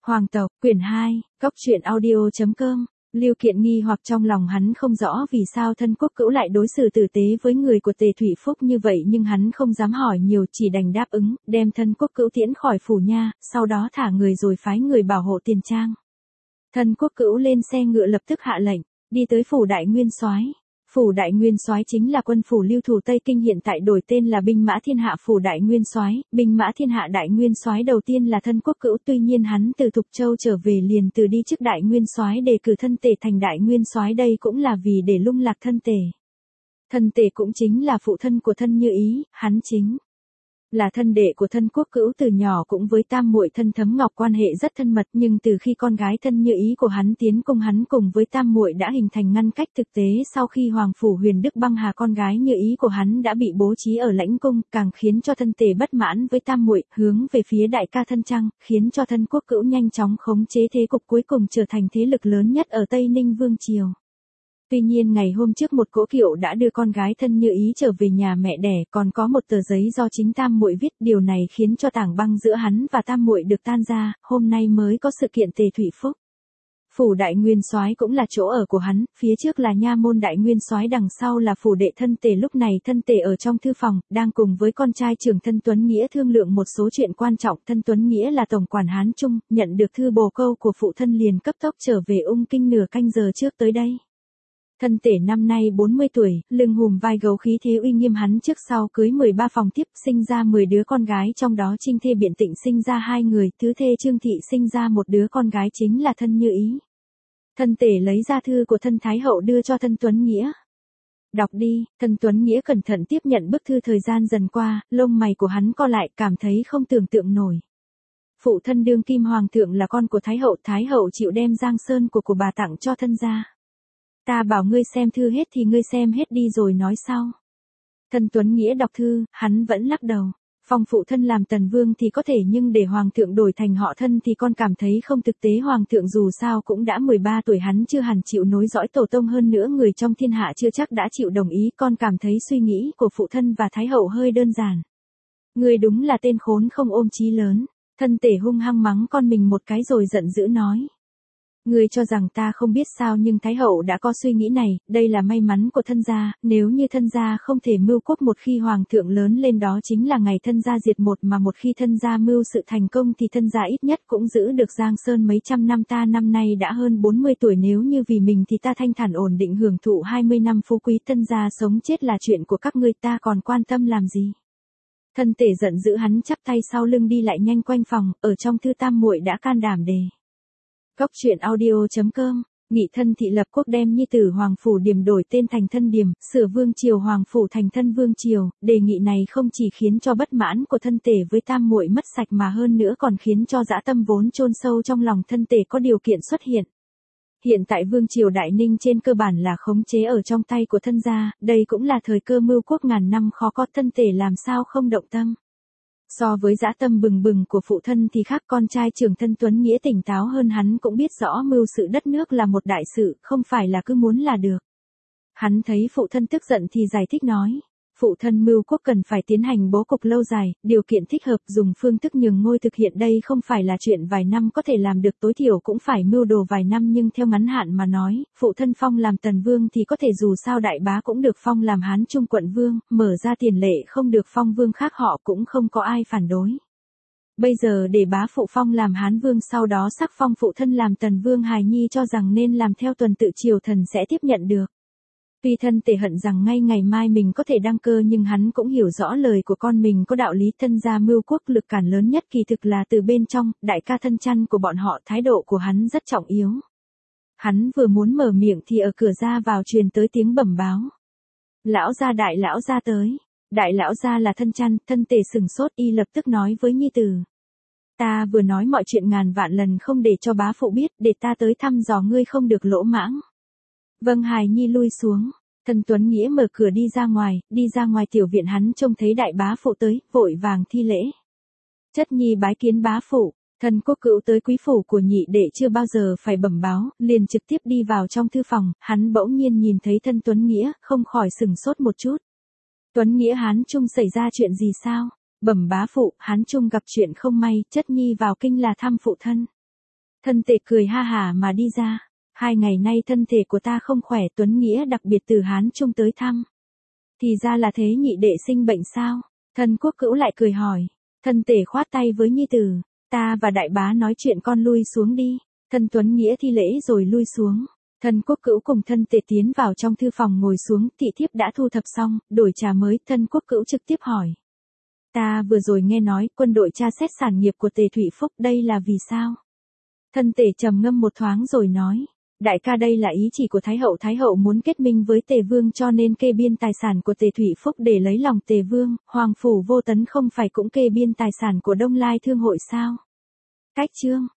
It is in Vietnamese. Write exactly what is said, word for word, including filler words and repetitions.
Hoàng tộc, quyển hai, Cóc truyện audio.com. Lưu Kiện nghi hoặc trong lòng hắn không rõ vì sao thân quốc cữu lại đối xử tử tế với người của Tề Thủy Phúc như vậy, nhưng hắn không dám hỏi nhiều, chỉ đành đáp ứng, đem thân quốc cữu tiễn khỏi phủ nha, sau đó thả người rồi phái người bảo hộ tiền trang. Thân quốc cữu lên xe ngựa lập tức hạ lệnh, đi tới phủ Đại Nguyên Soái. Phủ Đại Nguyên Soái chính là quân phủ lưu thủ Tây Kinh, hiện tại đổi tên là binh mã thiên hạ phủ Đại Nguyên Soái. Binh mã thiên hạ Đại Nguyên Soái đầu tiên là thân quốc cữu, tuy nhiên hắn từ Thục Châu trở về liền từ đi chức Đại Nguyên Soái, đề cử thân Tề thành Đại Nguyên Soái, đây cũng là vì để lung lạc thân Tề. Thân Tề cũng chính là phụ thân của thân Như Ý, hắn chính là thân đệ của thân quốc cữu, từ nhỏ cũng với tam muội thân Thấm Ngọc quan hệ rất thân mật, nhưng từ khi con gái thân Như Ý của hắn tiến cung, hắn cùng với tam muội đã hình thành ngăn cách. Thực tế sau khi Hoàng phủ Huyền Đức băng hà, con gái Như Ý của hắn đã bị bố trí ở lãnh cung, càng khiến cho thân Tề bất mãn với tam muội, hướng về phía đại ca thân Trăng, khiến cho thân quốc cữu nhanh chóng khống chế thế cục, cuối cùng trở thành thế lực lớn nhất ở Tây Ninh vương triều. Tuy nhiên ngày hôm trước một cỗ kiệu đã đưa con gái thân Như Ý trở về nhà mẹ đẻ, còn có một tờ giấy do chính tam muội viết, điều này khiến cho tảng băng giữa hắn và tam muội được tan ra, hôm nay mới có sự kiện Tề Thủy Phúc. Phủ Đại Nguyên Soái cũng là chỗ ở của hắn, phía trước là nha môn Đại Nguyên Soái, đằng sau là phủ đệ thân Tề. Lúc này thân Tề ở trong thư phòng, đang cùng với con trai trưởng thân Tuấn Nghĩa thương lượng một số chuyện quan trọng. Thân Tuấn Nghĩa là tổng quản Hán Trung, nhận được thư bồ câu của phụ thân liền cấp tốc trở về Ung Kinh, nửa canh giờ trước tới đây. Thân Tề năm nay bốn mươi tuổi, lưng hùm vai gấu, khí thế uy nghiêm, hắn trước sau cưới mười ba phòng tiếp, sinh ra mười đứa con gái, trong đó Trinh thê Biện Tịnh sinh ra hai người, thứ thê Trương Thị sinh ra một đứa con gái chính là thân Như Ý. Thân Tề lấy ra thư của thân Thái hậu đưa cho thân Tuấn Nghĩa. Đọc đi. Thân Tuấn Nghĩa cẩn thận tiếp nhận bức thư, thời gian dần qua, lông mày của hắn co lại, cảm thấy không tưởng tượng nổi. Phụ thân đương kim hoàng thượng là con của Thái hậu, Thái hậu chịu đem Giang Sơn của của bà tặng cho thân gia. Ta bảo ngươi xem thư hết thì ngươi xem hết đi rồi nói sau. Thân Tuấn Nghĩa đọc thư, hắn vẫn lắc đầu. Phong phụ thân làm tần vương thì có thể, nhưng để hoàng thượng đổi thành họ thân thì con cảm thấy không thực tế. Hoàng thượng dù sao cũng đã mười ba tuổi, hắn chưa hẳn chịu nối dõi tổ tông, hơn nữa người trong thiên hạ chưa chắc đã chịu đồng ý. Con cảm thấy suy nghĩ của phụ thân và Thái hậu hơi đơn giản. Ngươi đúng là tên khốn không ôm chí lớn. Thân Tề hung hăng mắng con mình một cái rồi giận dữ nói. Ngươi cho rằng ta không biết sao, nhưng Thái hậu đã có suy nghĩ này, đây là may mắn của thân gia, nếu như thân gia không thể mưu quốc, một khi hoàng thượng lớn lên đó chính là ngày thân gia diệt một, mà một khi thân gia mưu sự thành công thì thân gia ít nhất cũng giữ được Giang Sơn mấy trăm năm. Ta năm nay đã hơn bốn mươi tuổi, nếu như vì mình thì ta thanh thản ổn định hưởng thụ hai mươi năm phú quý, thân gia sống chết là chuyện của các ngươi, ta còn quan tâm làm gì. Thân Tề giận dữ, hắn chắp tay sau lưng đi lại nhanh quanh phòng, ở trong thư tam muội đã can đảm đề. Cóc truyện audio.com. Nghị thân thị lập quốc, đem nhi tử Hoàng phủ Điềm đổi tên thành Thân Điềm, sửa vương triều Hoàng phủ thành Thân Vương triều. Đề nghị này không chỉ khiến cho bất mãn của thân Tề với tam muội mất sạch, mà hơn nữa còn khiến cho dã tâm vốn chôn sâu trong lòng thân Tề có điều kiện xuất hiện. Hiện tại vương triều Đại Ninh trên cơ bản là khống chế ở trong tay của thân gia, đây cũng là thời cơ mưu quốc ngàn năm khó có, thân Tề làm sao không động tâm. So với dã tâm bừng bừng của phụ thân thì khác, con trai trưởng thân Tuấn Nghĩa tỉnh táo hơn, hắn cũng biết rõ mưu sự đất nước là một đại sự, không phải là cứ muốn là được. Hắn thấy phụ thân tức giận thì giải thích nói. Phụ thân mưu quốc cần phải tiến hành bố cục lâu dài, điều kiện thích hợp, dùng phương thức nhường ngôi thực hiện, đây không phải là chuyện vài năm có thể làm được, tối thiểu cũng phải mưu đồ vài năm, nhưng theo ngắn hạn mà nói, phụ thân phong làm tần vương thì có thể, dù sao đại bá cũng được phong làm Hán Trung quận vương, mở ra tiền lệ không được phong vương khác họ cũng không có ai phản đối. Bây giờ để bá phụ phong làm Hán vương, sau đó sắc phong phụ thân làm tần vương, hài nhi cho rằng nên làm theo tuần tự, triều thần sẽ tiếp nhận được. Tuy thân Tề hận rằng ngay ngày mai mình có thể đăng cơ, nhưng hắn cũng hiểu rõ lời của con mình có đạo lý. Thân gia mưu quốc, lực cản lớn nhất kỳ thực là từ bên trong, đại ca thân Chăn của bọn họ, thái độ của hắn rất trọng yếu. Hắn vừa muốn mở miệng thì ở cửa ra vào truyền tới tiếng bẩm báo. Lão gia, đại lão gia tới. Đại lão gia là thân Chăn. Thân Tề sừng sốt, y lập tức nói với nhi tử. Ta vừa nói mọi chuyện ngàn vạn lần không để cho bá phụ biết, để ta tới thăm dò ngươi không được lỗ mãng. Vâng, hài nhi lui xuống. Thân Tuấn Nghĩa mở cửa đi ra ngoài, đi ra ngoài tiểu viện, hắn trông thấy đại bá phụ tới, vội vàng thi lễ. Chất nhi bái kiến bá phụ. Thân quốc cữu tới quý phủ của nhị đệ chưa bao giờ phải bẩm báo, liền trực tiếp đi vào trong thư phòng, hắn bỗng nhiên nhìn thấy thân Tuấn Nghĩa, không khỏi sừng sốt một chút. Tuấn Nghĩa, Hán Trung xảy ra chuyện gì sao? Bẩm bá phụ, Hán Trung gặp chuyện không may, chất nhi vào kinh là thăm phụ thân. Thân Tề cười ha hả mà đi ra. Hai ngày nay thân thể của ta không khỏe, Tuấn Nghĩa đặc biệt từ Hán Trung tới thăm. Thì ra là thế, nhị đệ sinh bệnh sao? Thân Quốc Cữu lại cười hỏi. Thân Tề khoát tay với nhi tử. Ta và đại bá nói chuyện, con lui xuống đi. Thân Tuấn Nghĩa thi lễ rồi lui xuống. Thân Quốc Cữu cùng thân Tề tiến vào trong thư phòng ngồi xuống, thị thiếp đã thu thập xong, đổi trà mới. Thân Quốc Cữu trực tiếp hỏi. Ta vừa rồi nghe nói quân đội tra xét sản nghiệp của Tề Thụy Phúc, đây là vì sao? Thân Tề trầm ngâm một thoáng rồi nói. Đại ca, đây là ý chỉ của Thái hậu, Thái hậu muốn kết minh với Tề Vương cho nên kê biên tài sản của Tề Thụy Phúc để lấy lòng Tề Vương. Hoàng phủ Vô Tấn không phải cũng kê biên tài sản của Đông Lai Thương hội sao? Cách chương